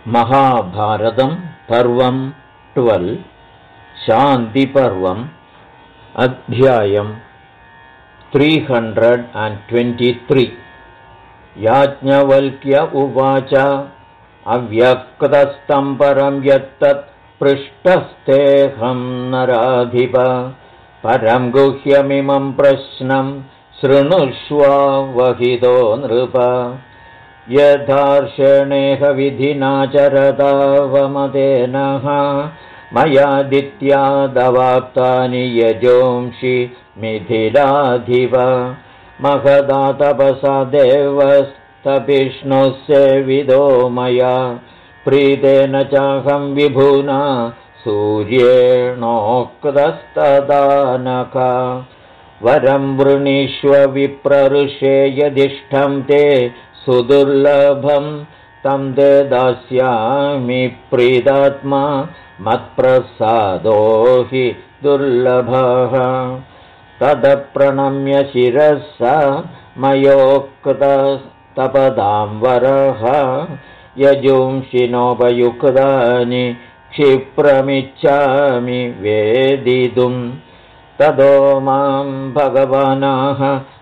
महाभारतं पर्वं 12 शान्तिपर्वम् अध्यायं 323 याज्ञवल्क्य उवाच अव्यक्तस्तं परं यत्तत् पृष्टस्तेऽहं नराधिप परं गुह्यमिमं प्रश्नं शृणुष्वावहितो नृप यथार्षणेह विधिना चरतावमतेनः मयादित्यादवाप्तानि यजोंषि मिथिलाधिप महदा तपसा देवस्तपिष्णुः सेवितो मया प्रीतेन चाहं विभुना सूर्येणोक्तस्तदानक वरं वृणीष्व विप्रऋषे यदिष्टं ते सुदुर्लभं तं ते दास्यामि प्रीतात्मा मत्प्रसादो हि दुर्लभः तदप्रणम्य शिरसा मयोक्तस्तपदां वरः यजुंषिनोपयुक्तानि क्षिप्रमिच्छामि वेदितुं तदो मां भगवानाः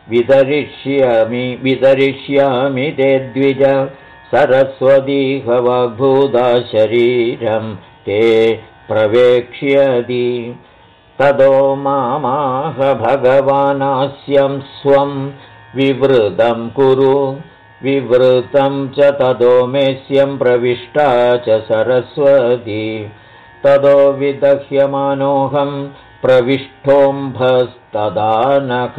वितरिष्यामि ते द्विज सरस्वतीह वाग्भूता शरीरं ते प्रवेक्ष्यति तदो मामाह भगवानास्यं स्वं विवृतं कुरु विवृतं च तदो मेस्यं प्रविष्टा च सरस्वती तदो विदह्यमानोऽहं प्रविष्टोऽम्भस्तदानख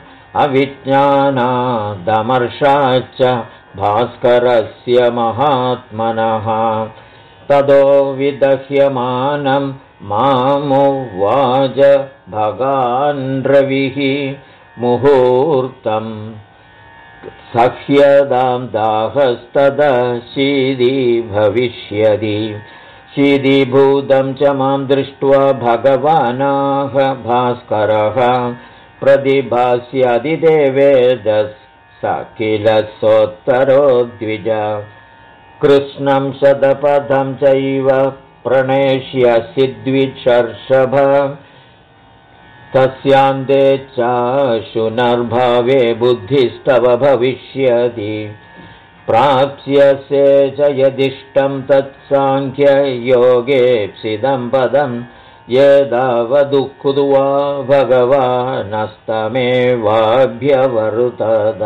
अविज्ञानादमर्षाच्च भास्करस्य महात्मनः तदो विदह्यमानं मामुवाच भगान् रविः मुहूर्तं सह्यदां दाहस्तदा शीदी भविष्यति शीदीभूतं च मां दृष्ट्वा भगवानाः भास्करः प्रतिभास्यादिदेवेदः स किल सोत्तरो द्विज कृष्णं शतपथं चैव प्रणेष्यसि द्विषर्षभ तस्यान्ते चाशुनर्भावे बुद्धिस्तव भविष्यति प्राप्स्यसे च यदिष्टं तत्साङ्ख्ययोगेप्सिदं पदं यदावदुक्त्वा भगवानस्तमेवाभ्यवर्तत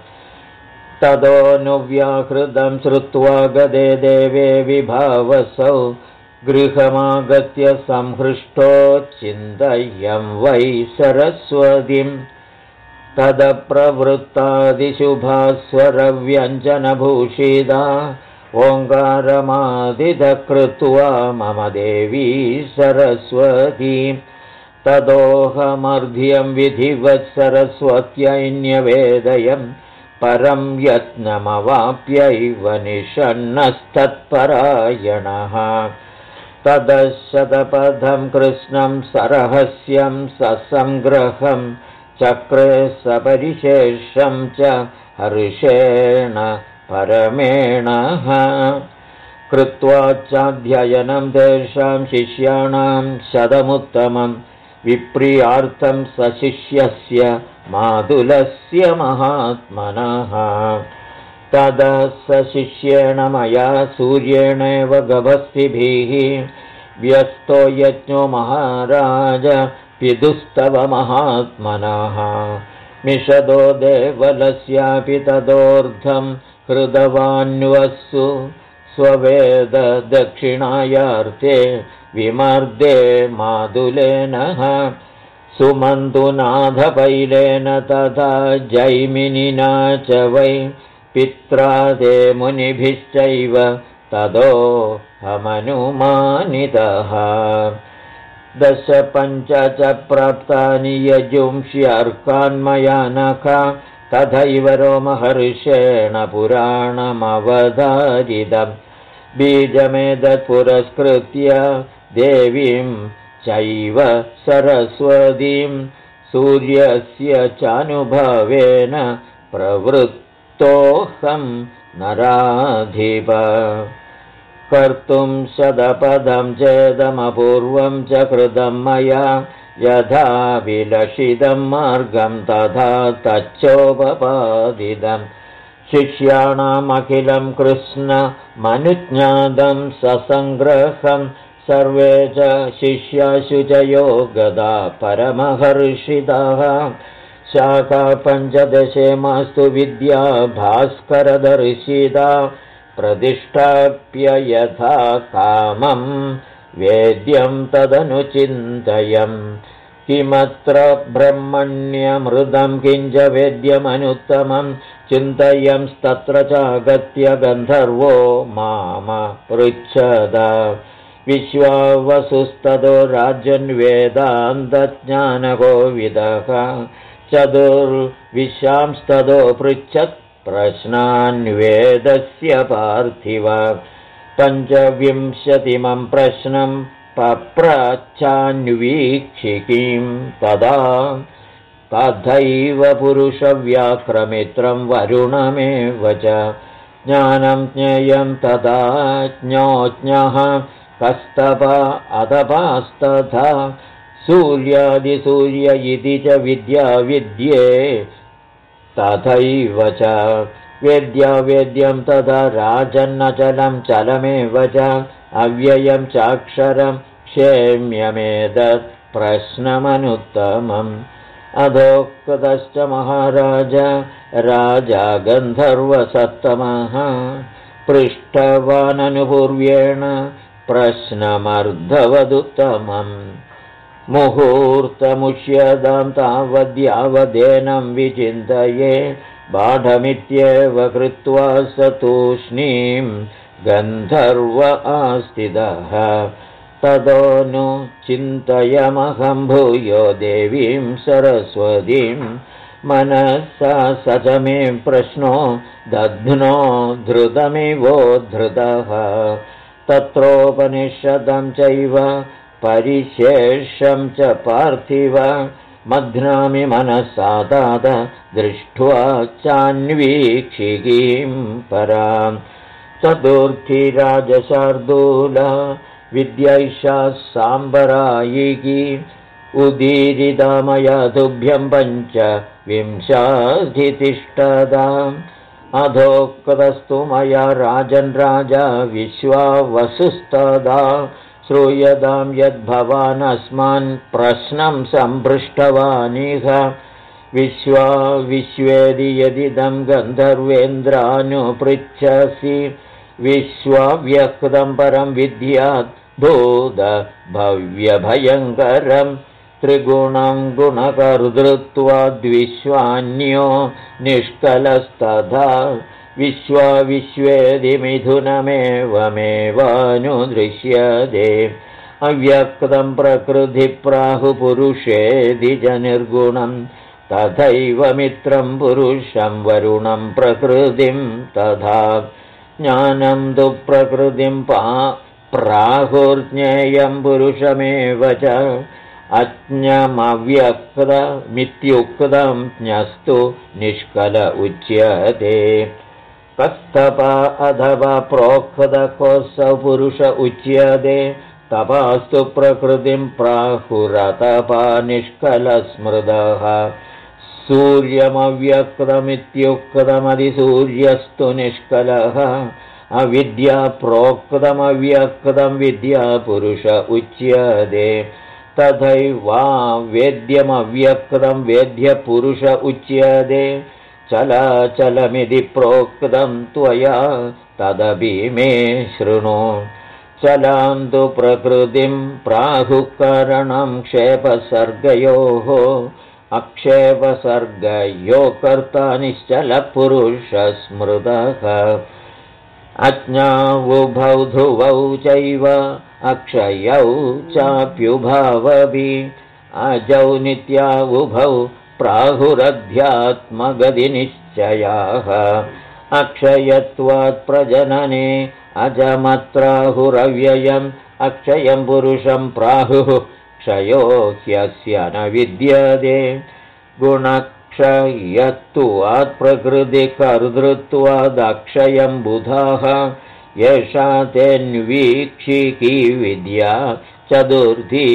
तदोऽनुव्याहृतं श्रुत्वा गदे देवे विभावसौ गृहमागत्य संहृष्टो चिन्तयं वै सरस्वतीं तदप्रवृत्तादिशुभास्वरव्यञ्जनभूषिता ओङ्कारमादिदः कृत्वा मम देवी सरस्वती तदोऽहमर्घ्यं विधिवत् सरस्वत्यै परं यत्नमवाप्यैव निषण्णस्तत्परायणः तदशतपथं कृष्णं सरहस्यं ससंग्रहं चक्रे सपरिशेषं च हर्षेण परमेणः कृत्वा चाध्ययनं तेषां शिष्याणां शतमुत्तमं विप्रियार्थं सशिष्यस्य मातुलस्य महात्मनः ततः सशिष्येण मया सूर्येणैव गभस्तिभिः व्यस्तो यज्ञो महाराज पितुस्तव महात्मनः मिषदो देवलस्यापि तदोर्धं हृतवान्वस्सु स्ववेद दक्षिणायार्थे विमर्दे मातुलेनः सुमन्तुनाथपैलेन तथा जैमिनिना च वै पित्रा ते मुनिभिश्चैव तदो हमनुमानितः 15 च प्राप्तानि यजुंष्यर्कान्मया नख तथैव रोमहर्षेण पुराणमवधारितं बीजमेतत् पुरस्कृत्य देवीं चैव सरस्वतीं सूर्यस्य चानुभवेन प्रवृत्तोऽहं नराधिप कर्तुं शतपदं चेदमपूर्वं च कृतं मया यथा विलषितं मार्गं तथा तच्चोपपादितं शिष्याणामखिलं कृष्णमनुज्ञातं ससङ्ग्रहं सर्वे च शिष्याशुचयो गदा परमहर्षिताः शाखा 15 मास्तु विद्या भास्करदर्शिता प्रतिष्ठाप्य यथा कामं वेद्यं तदनुचिन्तयम् किमत्र ब्रह्मण्यमृतं किञ्च वेद्यमनुत्तमं चिन्तयंस्तत्र चागत्य गन्धर्वो माम पृच्छद विश्वावसुस्ततो राजन्वेदान्तज्ञानकोविदः चतुर्विश्यांस्ततो पृच्छत् प्रश्नान्वेदस्य पार्थिव 25 प्रश्नं पप्रच्छान्वीक्षिकीं तदा तथैव पुरुषव्याक्रमित्रं वरुणमेव च ज्ञानं ज्ञेयं तदा ज्ञोज्ञः कस्तप अतपास्तथा सूर्यादिसूर्य इति च विद्या विद्ये तथैव च वेद्यं तथा राजन्नचलं चलमेव च अव्ययं चाक्षरं क्षेम्यमेतत् प्रश्नमनुत्तमम् अधोक्तश्च महाराज राजा गन्धर्वसत्तमः पृष्टवाननुपूर्व्येण प्रश्नमर्धवदुत्तमम् मुहूर्तमुष्यदां तावद्यावदेनं विचिन्तये बाढमित्येव कृत्वा स तूष्णीं गन्धर्व आस्थितः तदोनु चिन्तयमहं भूयो देवीं सरस्वतीं मनसा स च मे प्रश्नो दध्नो धृतमिवोद्धृतः तत्रोपनिषदं चैव परिशेषं च पार्थिव मध्नामि मनसा तात दृष्ट्वा चान्वीक्षिकीं परां चतुर्थी राजशार्दूला विद्यैषा साम्बरायिकी उदीरिता मया तुभ्यं 25 अधोक्तस्तु मया राजन् राजा विश्वावसुस्तदा श्रूयतां यद्भवान् अस्मान् प्रश्नं सम्पृष्टवानिह विश्वेदि यदिदं गन्धर्वेन्द्रानुपृच्छसि विश्वाव्यक्तं परं विद्यात् भूत भव्यभयङ्करं त्रिगुणं गुणकर्तृत्वाद्विश्वान्यो निष्कलस्तथा विश्वेदि मिथुनमेवमेवानुदृश्यते अव्यक्तं प्रकृतिप्राहुपुरुषेदि च निर्गुणं तथैव मित्रं पुरुषं वरुणं प्रकृतिं तथा ज्ञानं तु प्रकृतिं प्राहुर्ज्ञेयं पुरुषमेव च अज्ञमव्यक्तमित्युक्तं ज्ञस्तु निष्कल उच्यते कस्तप अथवा प्रोक्तकोऽसौ पुरुष उच्यते तपास्तु प्रकृतिं प्राहुरतपा निष्कलस्मृतः सूर्यमव्यक्तमित्युक्तमधिसूर्यस्तु निष्कलः अविद्या प्रोक्तमव्यक्तं विद्या पुरुष उच्यते तथैवा वेद्यमव्यक्तं वेद्यपुरुष उच्यते चलाचलमिति प्रोक्तं त्वया तदपि मे शृणु चलां तु प्रकृतिं प्राहुकरणं क्षेपसर्गयोः अक्षेपसर्गयो कर्ता निश्चलपुरुषस्मृतः अज्ञावुभौ ध्रुवौ चैव अक्षयौ चाप्युभावपि अजौ नित्यावुभौ प्राहुरध्यात्मगतिनिश्चयाः अक्षयत्वात् प्रजनने अजमत्राहुरव्ययम् अक्षयं पुरुषं प्राहुः क्षयो ह्यस्य न विद्यते गुणक्षयत्वात् प्रकृतिकर्तृत्वादक्षयं बुधाः येषा तेऽन्वीक्षिकी विद्या चतुर्थी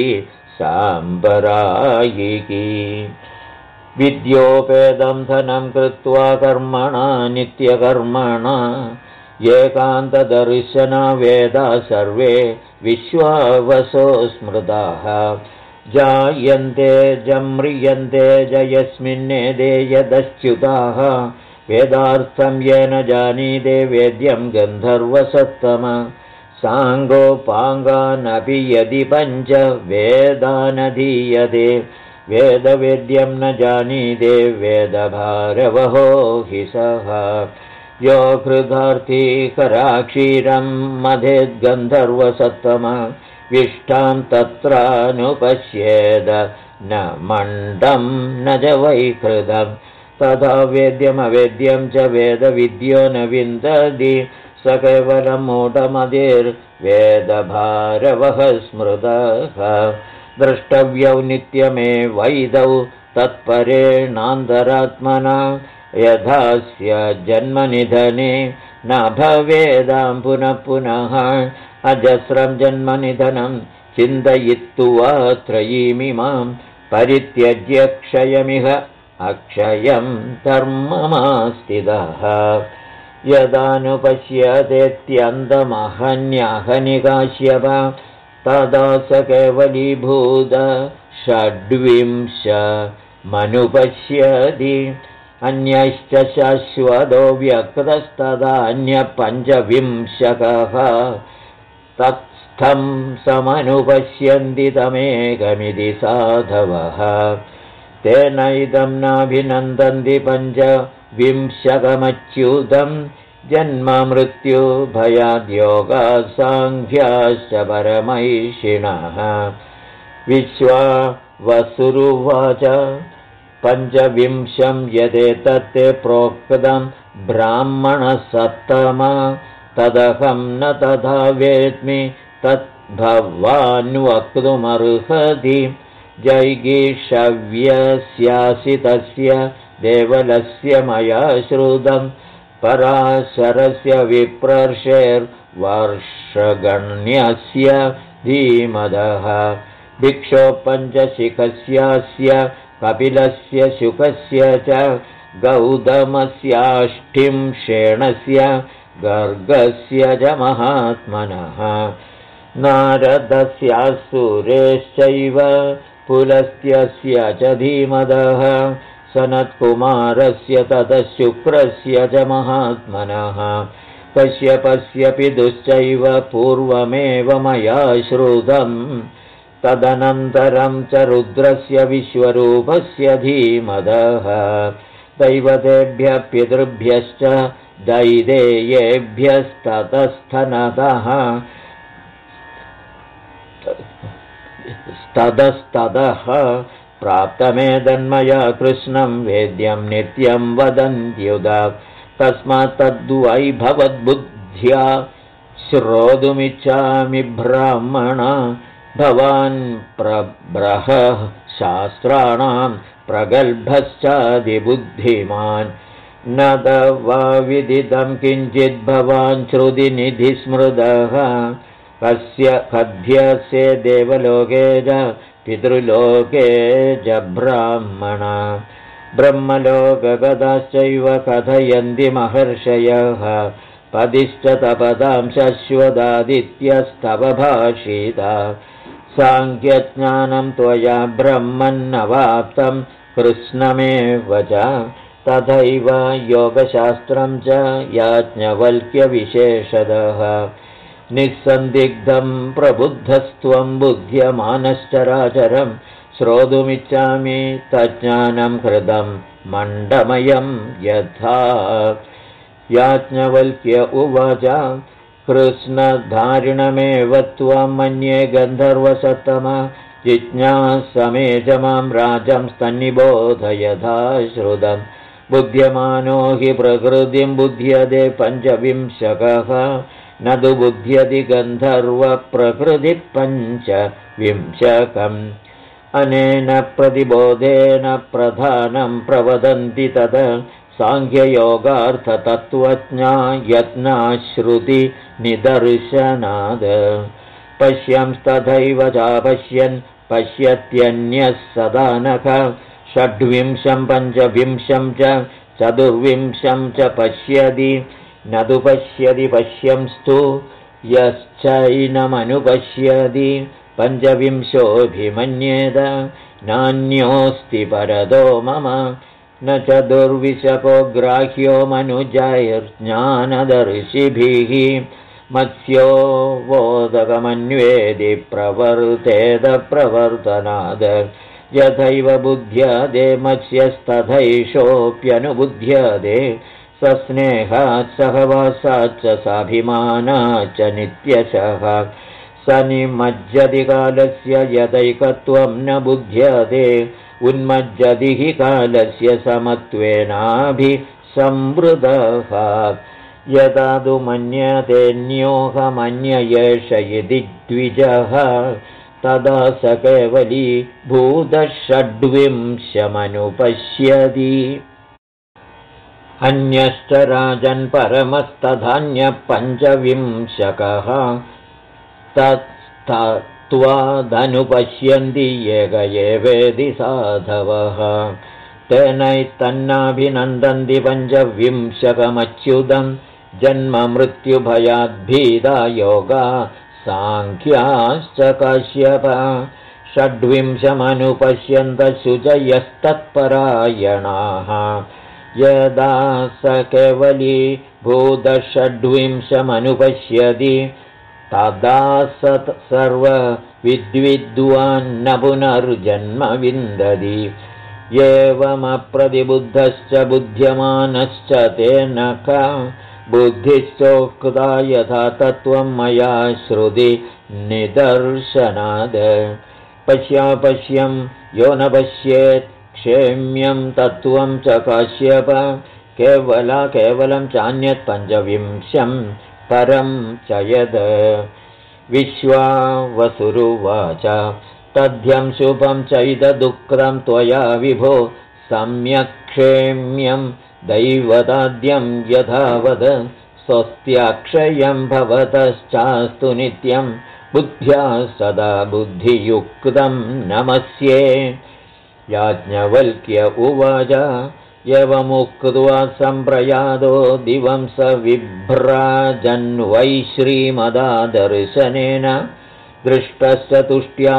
साम्बरायिकी विद्योपेदं धनं कृत्वा कर्मणा नित्यकर्मणा एकान्तदर्शना वेदा सर्वे विश्वावसो स्मृताः जायन्ते जम्रियन्ते यस्मिन्नेदे यदच्युताः वेदार्थं येन जानीते वेद्यं गन्धर्वसत्तम साङ्गोपाङ्गानपि यदि पञ्च वेदानधीयते वेदवेद्यं न जानीते वेदभारवहो हि सः यो हृदार्थी कराक्षीरं मधेद्गन्धर्वसत्तम विष्टां तत्रानुपश्येद न मण्डं न च वैकृतं तथा वेद्यमवेद्यं च वेदविद्यो न विन्दति स केवलं मूढमतिर्वेदभारवः स्मृतः द्रष्टव्यौ नित्यमेवैदौ तत्परेणान्तरात्मना यथास्य जन्मनिधने न भवेदां पुनः पुनः अजस्रं जन्मनिधनं चिन्तयित्वा त्रयीमिमां परित्यज्य क्षयमिह अक्षयं धर्ममास्थितः यदानुपश्यतेत्यन्तमहन्याहनिकाश्यप तदा स केवलीभूत षड्विंशमनुपश्यति अन्यश्च शाश्वतो व्यक्तस्तदान्यपञ्चविंशकः तत्स्थं समनुपश्यन्ति तमेकमिति साधवः तेनैदं नाभिनन्दन्ति पञ्चविंशकमच्युतं जन्ममृत्युभयाद्योगासाङ्ख्याश्च परमैषिणः विश्वावसुरुवाच पञ्चविंशं यदेतत्ते प्रोक्तं ब्राह्मणसत्तम तदहं न तथा वेद्मि तद्भवान् वक्तुमर्हति जैगीषव्यस्यासि तस्य देवलस्य मया श्रुतं पराशरस्य विप्रर्षेर्वर्षगण्यस्य धीमदः भिक्षो पञ्चशिखस्यास्य कपिलस्य शुकस्य च गौतमस्याष्टिं शेणस्य गर्गस्य च महात्मनः नारदस्यासुरेश्चैव पुलस्त्यस्य च धीमदः सनत्कुमारस्य ततः शुक्रस्य च महात्मनः कश्यपस्य पितुश्चैव पूर्वमेव मया श्रुतम् तदनन्तरं च रुद्रस्य विश्वरूपस्य धीमदः दैवतेभ्यः पितृभ्यश्च दैदेयेभ्यस्ततस्तनतः ततस्ततः प्राप्तमेदन्मया कृष्णं वेद्यं नित्यं वदन्त्युत तस्मात् तद्वैभवद्बुद्ध्या श्रोतुमिच्छामि ब्राह्मण भवान् प्रब्रहः शास्त्राणां प्रगल्भश्चादिबुद्धिमान् न तवा विदितं किञ्चित् भवान् श्रुतिनिधिस्मृतः कस्य कथ्यस्य देवलोके च पितृलोके च ब्राह्मण ब्रह्मलोकगताश्चैव कथयन्ति महर्षयः पदिश्च तपदां शश्वदादित्यस्तव भाषिता साङ्ख्यज्ञानं त्वया ब्रह्मन्नवाप्तं कृष्णमेव च तथैव योगशास्त्रं च याज्ञवल्क्यविशेषदः निस्सन्दिग्धं प्रबुद्धस्त्वं बुध्यमानश्चराचरं श्रोतुमिच्छामि तज्ज्ञानं हृदं मण्डमयं यथा याज्ञवल्क्य उवाच कृष्णधारिणमेव त्वं मन्ये गन्धर्वसत्तम जिज्ञासमे च मां राजं स्तन्निबोधयथा श्रुतं बुध्यमानो हि प्रकृतिं बुध्यते पञ्चविंशकः न तु बुध्यति गन्धर्वप्रकृतिः पञ्चविंशकम् अनेन प्रतिबोधेन प्रधानं प्रवदन्ति तत् साङ्ख्ययोगार्थतत्त्वज्ञा यत्नाश्रुतिनिदर्शनाद् पश्यंस्तथैव चापश्यन् पश्यत्यन्यः सदा नख षड्विंशं पञ्चविंशं च चतुर्विंशं च पश्यति न तु पश्यति पश्यंस्तु यश्चैनमनुपश्यति पञ्चविंशोऽभिमन्येत नान्योऽस्ति परतो मम न चतुर्विशको ग्राह्यो मनुजैर्ज्ञानदर्शिभिः मत्स्यो वोदकमन्वेदि प्रवर्तेद प्रवर्तनाद यथैव बुध्यते मत्स्यस्तथैषोऽप्यनुबुध्यते सस्नेहात् सहवासाच्च साभिमानाच्च नित्यशः स निमज्जति कालस्य यदैकत्वं न बुध्यते उन्मज्जति हि कालस्य समत्वेनाभिसंवृतः यदा तु मन्यतेऽन्योऽहमन्य एष इति द्विजः तदा स केवली भूतषड्विंशमनुपश्यति अन्यश्च राजन् परमस्तधान्यः पञ्चविंशकः तत्त्वादनुपश्यन्ति एक एवेति साधवः तेनैतन्नाभिनन्दन्ति पञ्चविंशकमच्युतं जन्ममृत्युभयाद्भीदा योगा साङ्ख्याश्च काश्यप षड्विंशमनुपश्यन्तः शुचयस्तत्परायणाः यदा स केवली भूतषड्विंशमनुपश्यति तदा स सर्वविद्विद्वान्न पुनर्जन्म विन्दति एवमप्रतिबुद्धश्च बुध्यमानश्च तेन का बुद्धिश्चोक्ता यथा तत्त्वं मया श्रुति निदर्शनाद पश्यापश्यं यो न पश्येत् क्षेम्यं तत्त्वं च काश्यप केवलं चान्यत् पञ्चविंशं परं च यद् विश्वावसुरुवाच तद्ध्यं शुभं चैददुःखं त्वया विभो सम्यक् क्षेम्यं दैवताद्यं यथावद स्वस्त्याक्षयं भवतश्चास्तु नित्यं बुद्ध्या सदा बुद्धियुक्तं नमस्ये याज्ञवल्क्य उवाच एवमुक्त्वा सम्प्रयादो दिवं स विभ्राजन्वै श्रीमदादर्शनेन दृष्टश्च तुष्ट्या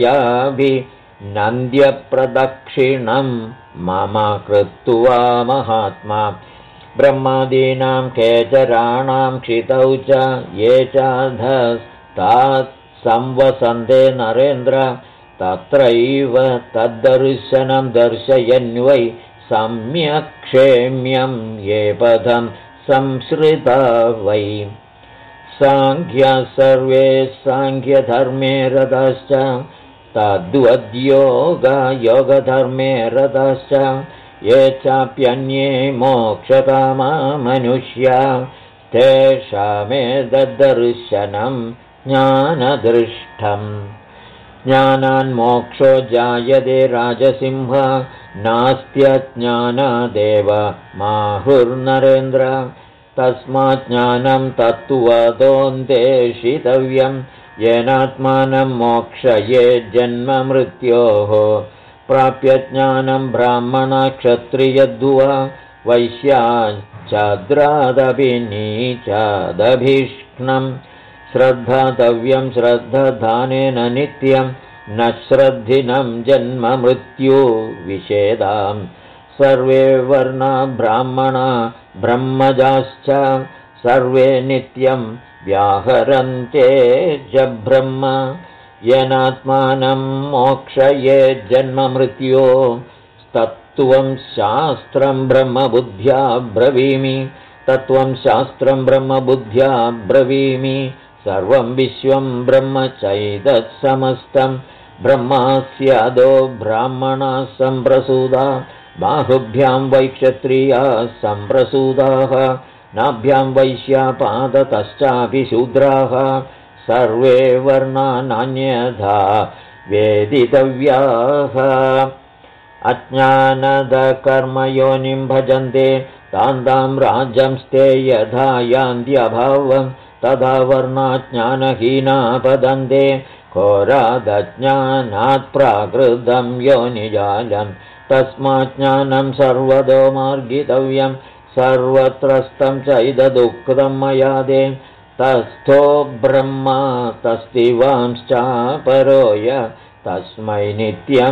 परयाभिनन्द्यप्रदक्षिणं मम कृत्वा महात्मा ब्रह्मादीनां केचराणां क्षितौ च ये चाधस्तात् संवसन्ते नरेन्द्र तत्रैव तद्दर्शनं दर्शयन्वै सम्यक् क्षेम्यं ये पदं संश्रिता वै साङ्ख्या सर्वे साङ्ख्यधर्मे रताश्च तद्वद्योगा योगधर्मे रताश्च ये चाप्यन्ये मोक्षकामा मनुष्या तेषामेतद्दर्शनं ज्ञानदृष्टम् ज्ञानान्मोक्षो जायते राजसिंह नास्त्यज्ञानादेव माहुर्नरेन्द्र तस्मात् ज्ञानं तत्त्वतोऽन्तेषितव्यं येनात्मानं मोक्षये जन्ममृत्योः प्राप्य ज्ञानं ब्राह्मणक्षत्रियद्वा वैश्याच्छाद्रादपि नीचादभीक्ष्णम् श्रद्धातव्यं श्रद्धदानेन नित्यं न श्रद्धिनं जन्ममृत्यु विषेदाम् सर्वे वर्णा ब्राह्मणा ब्रह्मजाश्च सर्वे नित्यं व्याहरन्ते च ब्रह्म येनात्मानं मोक्षये जन्ममृत्यो तत्त्वं शास्त्रं ब्रह्मबुद्ध्या ब्रवीमि तत्त्वं शास्त्रं ब्रह्मबुद्ध्या ब्रवीमि सर्वं विश्वं ब्रह्म चैतत्समस्तं ब्रह्मास्यादो ब्राह्मणाः सम्प्रसूता बाहुभ्यां वैक्षत्रियाः सम्प्रसूताः नाभ्यां वैश्यापादतश्चापि शूद्राः सर्वे वर्णा नान्यथा वेदितव्याः अज्ञानदकर्मयोनिं भजन्ते तां राज्यंस्ते यथा यान्त्यभावं तथा वर्णाज्ञानहीना पदन्ते घोरादज्ञानात् प्राकृतं योनिजालं तस्माज्ज्ञानं सर्वतो मार्गितव्यं सर्वत्रस्तं चैददुक्तं मयादे तस्थो ब्रह्मा तस्तिवांश्चापरोय तस्मै नित्यं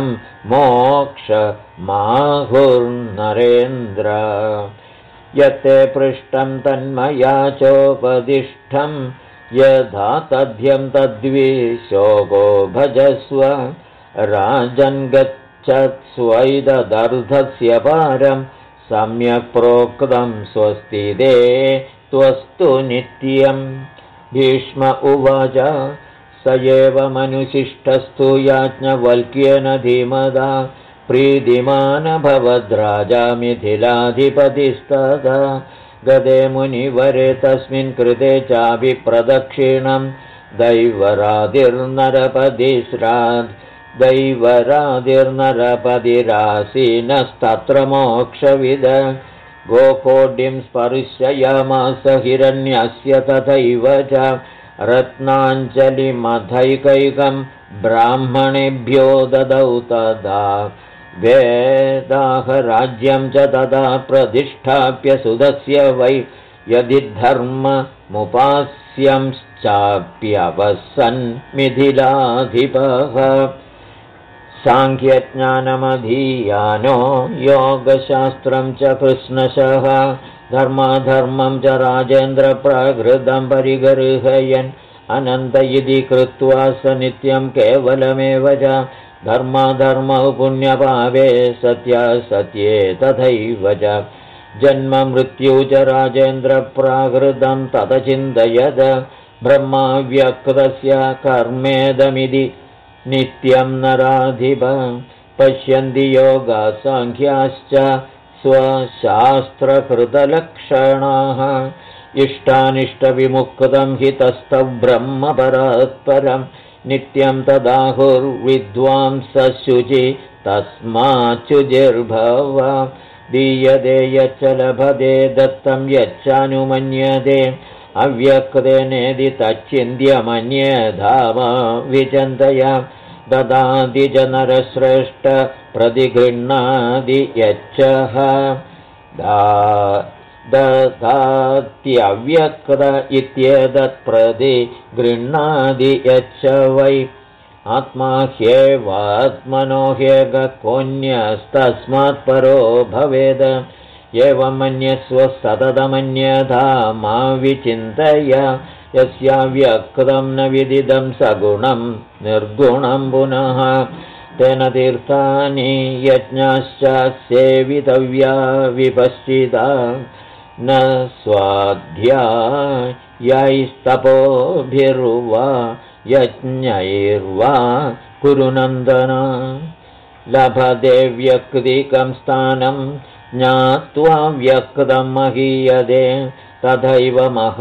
मोक्षमाहुर्नरेन्द्र यत्ते पृष्टं तन्मया चोपदिष्टं यथा तद्यं तद्विशोको भजस्व राजन् गच्छत्स्वैददर्धस्य पारं सम्यक् प्रोक्तं स्वस्ति ते त्वस्तु नित्यं भीष्म उवाच स एव मनुशिष्टस्तु याज्ञवल्क्येन धीमदा प्रीतिमानभवद्राजा मिथिलाधिपतिस्तदा गदे मुनिवरे तस्मिन् कृते चाभिप्रदक्षिणं दैवरादिर्नरपदिरासीनस्तत्र मोक्षविद गोकोडिं स्पर्शयामास हिरण्यस्य तथैव च रत्नाञ्जलिमधैकैकं ब्राह्मणेभ्यो ददौ तदा वेदाह राज्यं च तदा प्रतिष्ठाप्य सुदस्य वै यदि धर्ममुपास्यंश्चाप्यवसन् मिथिलाधिपः साङ्ख्यज्ञानमधीयानो योगशास्त्रं च कृष्णशः धर्माधर्मं च राजेन्द्रप्राकृतं परिगर्हयन् अनन्त इति कृत्वा स नित्यं केवलमेव च धर्माधर्मौ पुण्यपावे सत्यासत्ये तथैव च जन्ममृत्यु च राजेन्द्रप्राकृतं ततचिन्तयद ब्रह्माव्यक्तस्य कर्मेदमिति नित्यं नराधिप पश्यन्ति योगसाङ्ख्याश्च स्वशास्त्रकृतलक्षणाः इष्टानिष्टविमुक्तं हि तस्थौ ब्रह्मपरात्परं नित्यं तदाहुर्विद्वांसशुचि तस्माच्चुजिर्भव दीयते यच्च लभते दत्तं यच्चानुमन्यते अव्यक्तेनेदि तच्चिन्त्यमन्यधाम विचिन्तय ददाति च नरश्रेष्ठ प्रतिगृह्णादि यच्चः ददात्यव्यक्त इत्येतत् प्रतिगृह्णादि यच्च वै आत्मा ह्येवात्मनो ह्येककोऽन्यस्तस्मात् परो भवेद एवं मन्यस्व सततमन्यथा मा विचिन्तय यस्याव्यक्तं न विदितं सगुणं निर्गुणं पुनः तेन तीर्थानि यज्ञाश्च सेवितव्या विपश्चिता न स्वाध्यायैस्तपोभिर्वा यज्ञैर्वा कुरुनन्दन लभते व्यक्तिकं स्थानं ज्ञात्वा व्यक्तं महीयते तथैव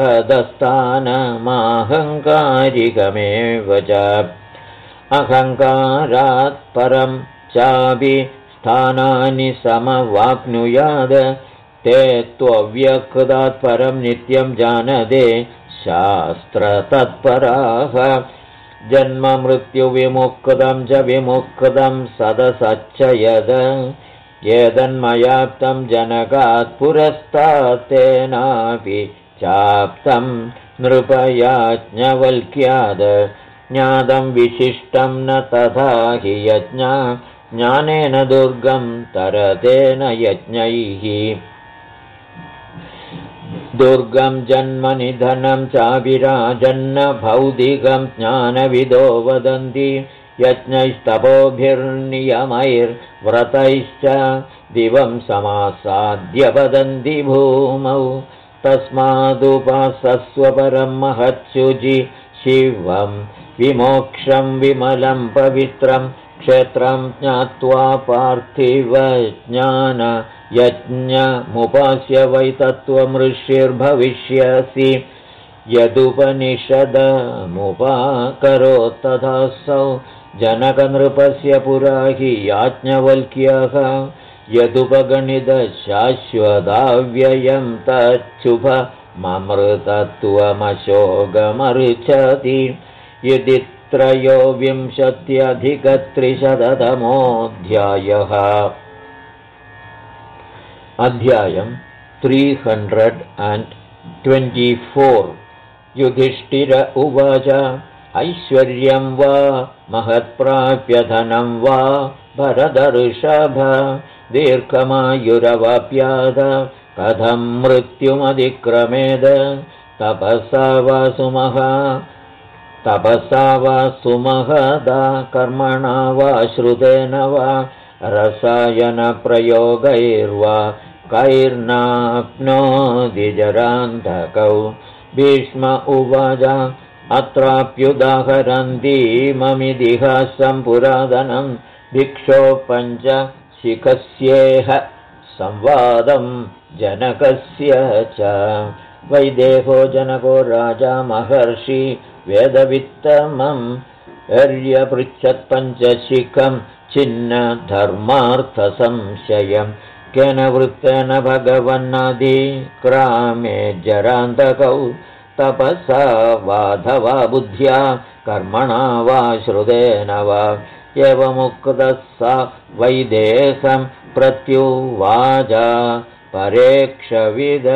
महदस्थानमहङ्कारिकमेव च अहङ्कारात् परं चापि स्थानानि समवाप्नुयाद ते त्वव्यक्तात् परं नित्यं जानते शास्त्रतत्पराः जन्ममृत्युविमुक्तं च विमुक्तं सदसच्च यद एतन्मयाप्तं जनकात् पुरस्तात् तेनापि चाप्तं नृपयाज्ञवल्क्याद ज्ञातं विशिष्टं न तथा हि यज्ञा ज्ञानेन दुर्गं तरतेन यज्ञैः दुर्गं जन्मनिधनं चाभिराजन्न भौतिकं ज्ञानविदो वदन्ति यज्ञैस्तपोभिर्नियमैर्व्रतैश्च दिवं समासाद्य वदन्ति भूमौ तस्मादुपासस्व परं महच्छुचि शिवं विमोक्षं विमलं पवित्रं क्षेत्रं ज्ञात्वा पार्थिवज्ञान यज्ञमुपास्य वै तत्त्वमृष्यिर्भविष्यसि यदुपनिषदमुपाकरोत् तथासौ जनकनृपस्य पुरा हि याज्ञवल्क्यः यदुपगणितशाश्वताव्ययं तच्छुभममृतत्वमशोकमर्चति इति 23:300तमोऽध्यायः। अध्यायम् 324। युधिष्ठिर उवाच ऐश्वर्यं वा महत्प्राप्य धनं वा भरतऋषभ दीर्घमायुरवाप्याद कथं मृत्युमतिक्रमेद तपसा वा सुमहदा कर्मणा वा श्रुतेन वा रसायनप्रयोगैर्वा कैर्नाप्नोति जरान्धकौ। भीष्म उवाच अत्राप्युदाहरन्तीममितिहासं पुरातनं भिक्षो पञ्चशिखस्येह संवादं जनकस्य च। वैदेहो जनको राजा महर्षि वेदवित्तमं अर्यपृच्छत्पञ्चशिखं छिन्न धर्मार्थसंशयं केन वृत्तेन भगवन्नधिक्रामे जरान्तकौ तपसा वाधवा बुद्ध्या कर्मणा वा श्रुतेन वा। एवमुक्तः सा वैदेहं प्रत्युवाच परेक्षविद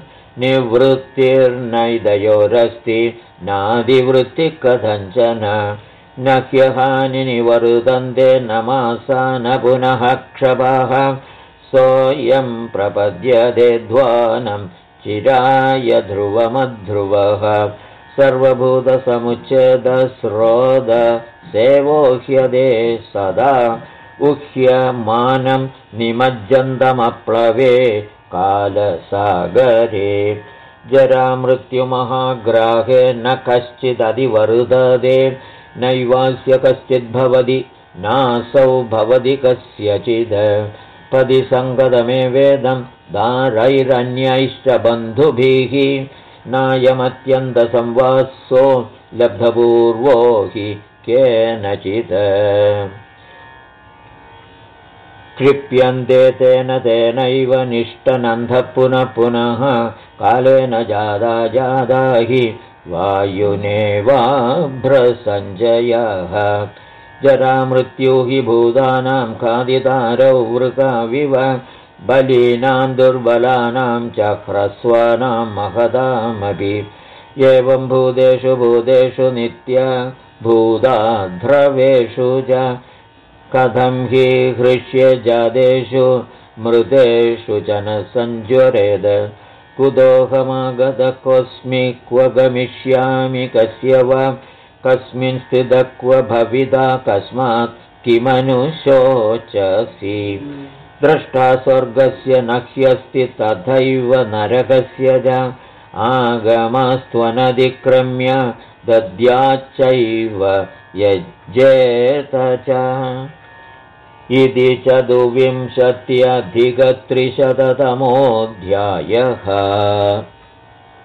निवृत्तिर्नैदयोरस्ति नादिवृत्तिः कथञ्चन न ह्यहानि निवर्तन्ते न मासा न पुनः क्षपाः सोऽयं प्रपद्यते ध्वानं चिराय ध्रुवमध्रुवः सर्वभूतसमुच्छेदस्रोत सेवो ह्यदे सदा उह्यमानं निमज्जन्तमप्लवे कालसागरे जरामृत्युमहाग्राहे न कश्चिदधिवर्तते नैवास्य कश्चिद्भवति नासौ भवति कस्यचिद् पदि सङ्गतमे वेदं दारैरन्यैश्च बन्धुभिः नायमत्यन्तसंवासो लब्धपूर्वो हि केनचित् क्षिप्यन्ते तेन तेनैव निष्टनन्धः पुनः पुनः कालेन जादा हि वायुनेवाभ्रसञ्जयः जरामृत्यु हि भूतानां खादितारौ वृकाविव बलीनां दुर्बलानां च ह्रस्वानां महदामपि एवं भूतेषु नित्यभूताध्रवेषु च कथं हि हृष्यजातेषु मृतेषु च न सञ्ज्वरेद कुतोऽहमागतः कोऽस्मि क्व गमिष्यामि कस्य वा कस्मिन् स्थितः क्व भविता कस्मात् किमनुशोचसि द्रष्टा स्वर्गस्य न ह्यस्ति तथैव नरकस्य च आगमस्त्वनतिक्रम्य दद्याच्चैव यज्जेत च इति 24:300तमोऽध्यायः।